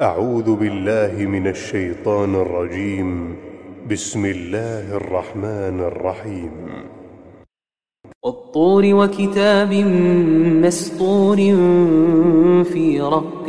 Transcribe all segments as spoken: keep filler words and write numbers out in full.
أعوذ بالله من الشيطان الرجيم. بسم الله الرحمن الرحيم. والطور وكتاب مسطور في رق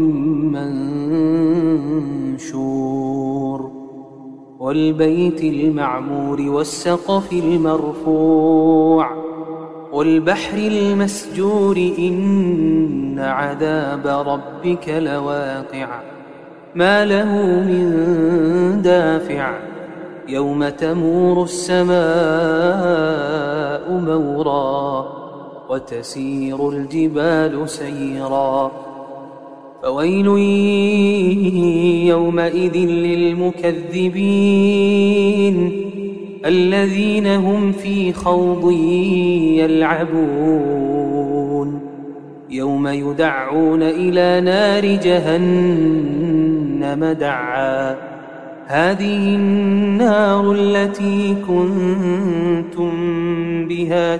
منشور والبيت المعمور والسقف المرفوع والبحر المسجور إن عذاب ربك لواقع ما له من دافع يوم تمور السماء مورا وتسير الجبال سيرا فويل يومئذ للمكذبين الذين هم في خوض يلعبون يوم يدعون إلى نار جهنم دعا هذه النار التي كنتم بها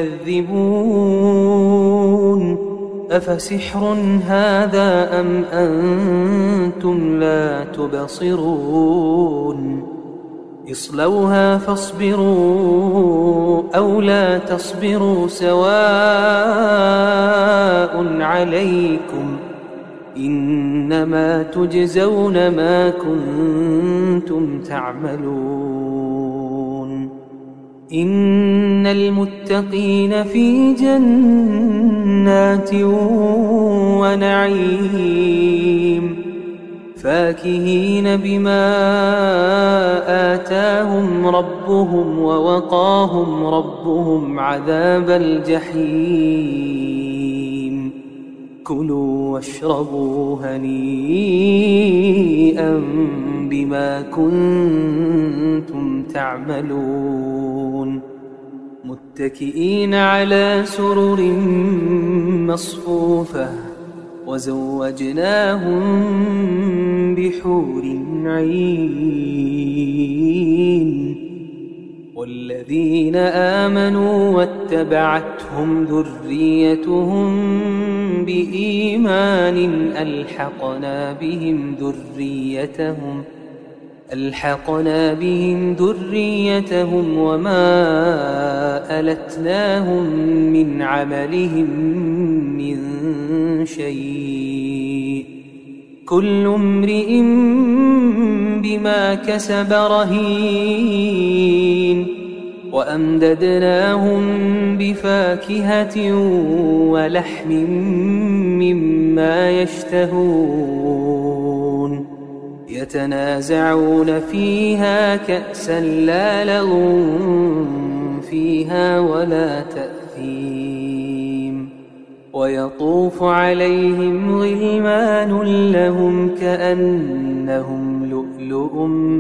تكذبون أفسحر هذا أم أنتم لا تبصرون اصلوها فاصبروا أو لا تصبروا سواء عليكم إنما تجزون ما كنتم تعملون إن المتقين في جنات ونعيم فاكهين بما آتاهم ربهم ووقاهم ربهم عذاب الجحيم كلوا واشربوا هنيئا بما كنتم تعملون متكئين على سرر مصفوفة وزوجناهم بحور عين والذين آمنوا واتبعتهم ذريتهم بإيمان ألحقنا بهم ذريتهم ألحقنا بهم ذريتهم وما ألتناهم من عملهم من شيء كل امرئ بما كسب رهين وأمددناهم بفاكهة ولحم مما يشتهون يتنازعون فيها كأسا لا لغو فيها ولا تأثيم ويطوف عليهم غلمان لهم كأنهم لؤلؤ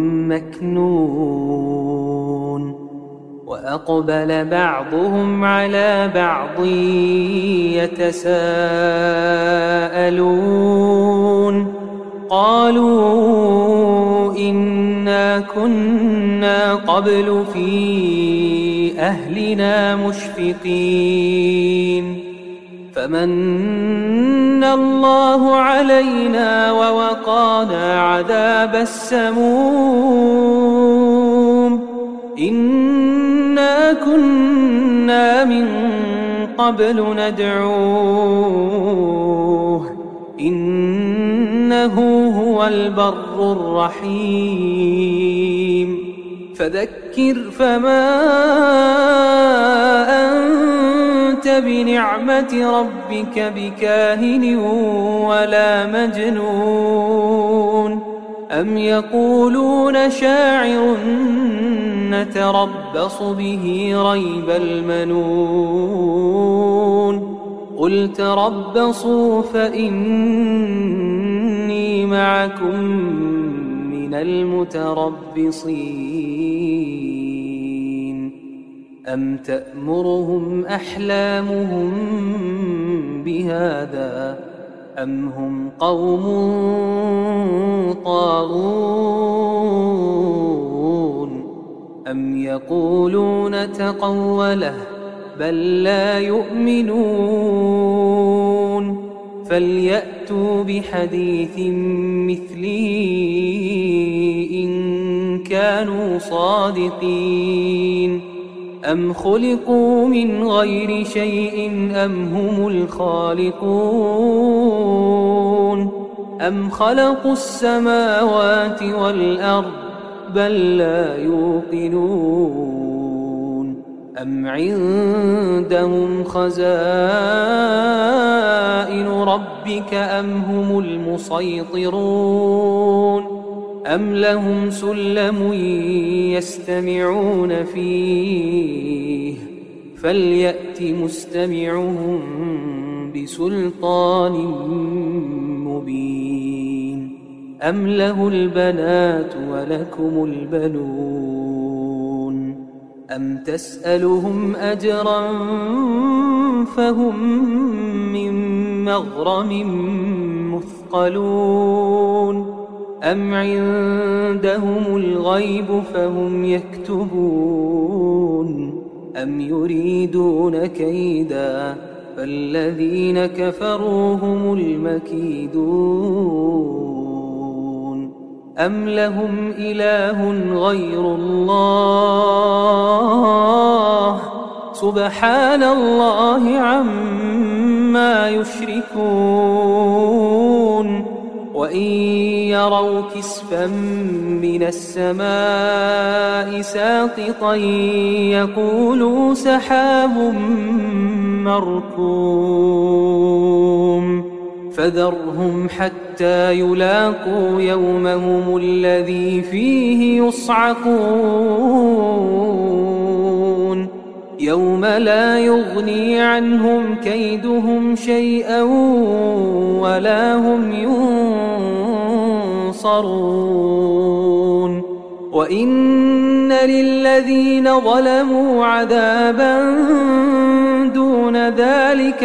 مكنون وأقبل بعضهم على بعض يتساءلون قالوا إنا كنا قبل في أهلنا مشفقين فمن الله علينا ووقانا عذاب السموم إنا كنا من قبل ندعوه إنه هو البر الرحيم فذكر فما أنت بنعمة ربك بكاهن ولا مجنون أم يقولون شاعر نتربص به ريب المنون قل تربصوا فإني معكم من المتربصين أم تأمرهم أحلامهم بهذا أم هم قوم طاغون أم يقولون تقوله بل لا يؤمنون فليأتوا بحديث مثله إن كانوا صادقين أم خلقوا من غير شيء أم هم الخالقون أم خلقوا السماوات والأرض بل لا يوقنون أم عندهم خزائن ربك أم هم المسيطرون أم لهم سلم يستمعون فيه فليأت مستمعهم بسلطان مبين أم له البنات ولكم البنون أم تسألهم أجرا فهم من مغرم مثقلون أم عندهم الغيب فهم يكتبون أم يريدون كيدا فالذين كفروا هم المكيدون أم لهم إله غير الله سبحان الله عما يشركون وإن يروا كسفا من السماء ساقطا يقولوا سحاب مركوم فذرهم حتى يلاقوا يومهم الذي فيه يصعقون يوم لا يغني عنهم كيدهم شيئا ولا هم ينصرون وإن للذين ظلموا عذابا دون ذلك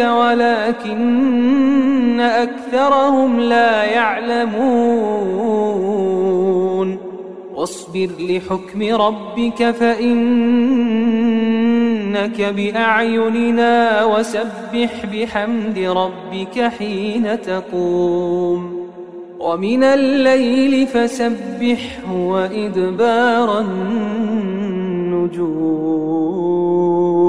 ولكن أكثرهم لا يعلمون واصبر لحكم ربك فإنك بأعيننا وسبح بحمد ربك حين تقوم ومن الليل فسبحه وإدبار النجوم